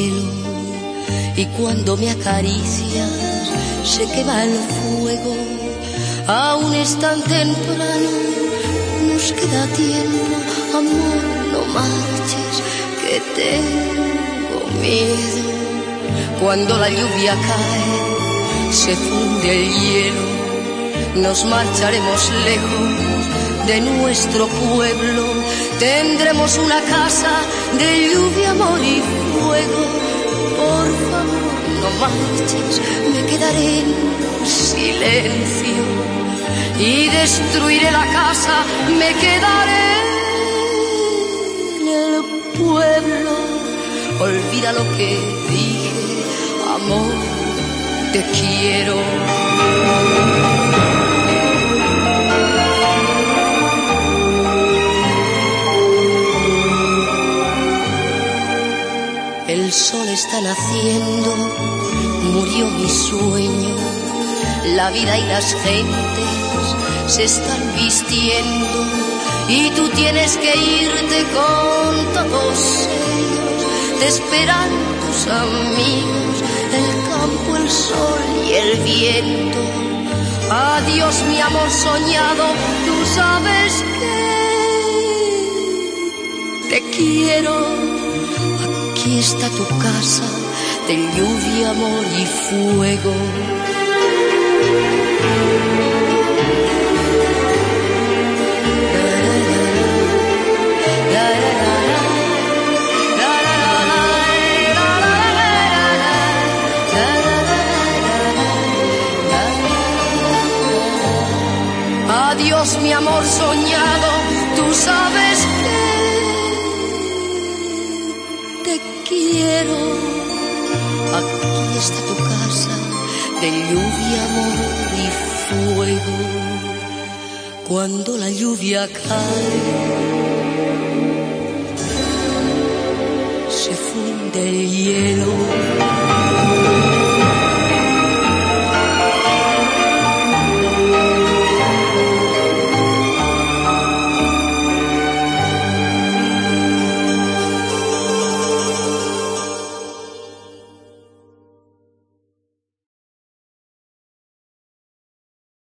cielo, y cuando me acaricias sé que va el fuego. Aún es tan temprano, nos queda tiempo, amor, no marches, que tengo miedo. Cuando la lluvia cae, se funde el hielo, nos marcharemos lejos de nuestro pueblo. Tendremos una casa de lluvia, amor y fuego. Por favor, no marches, me quedaré en silencio y destruiré la casa, me quedaré en el pueblo. Olvida lo que dije, amor, te quiero. El sol está naciendo, murió mi sueño, la vida y las gentes se están vistiendo, y tú tienes que irte con todos ellos, te esperan tus amigos, el campo, el sol y el viento. Adiós mi amor soñado, tú sabes que te quiero. Aquí está tu casa de lluvia, amor y fuego. Adiós mi amor soñado, tú sabes que te quiero. Aquí está tu casa de lluvia, amor y fuego. Cuando la lluvia cae, se funde el hielo.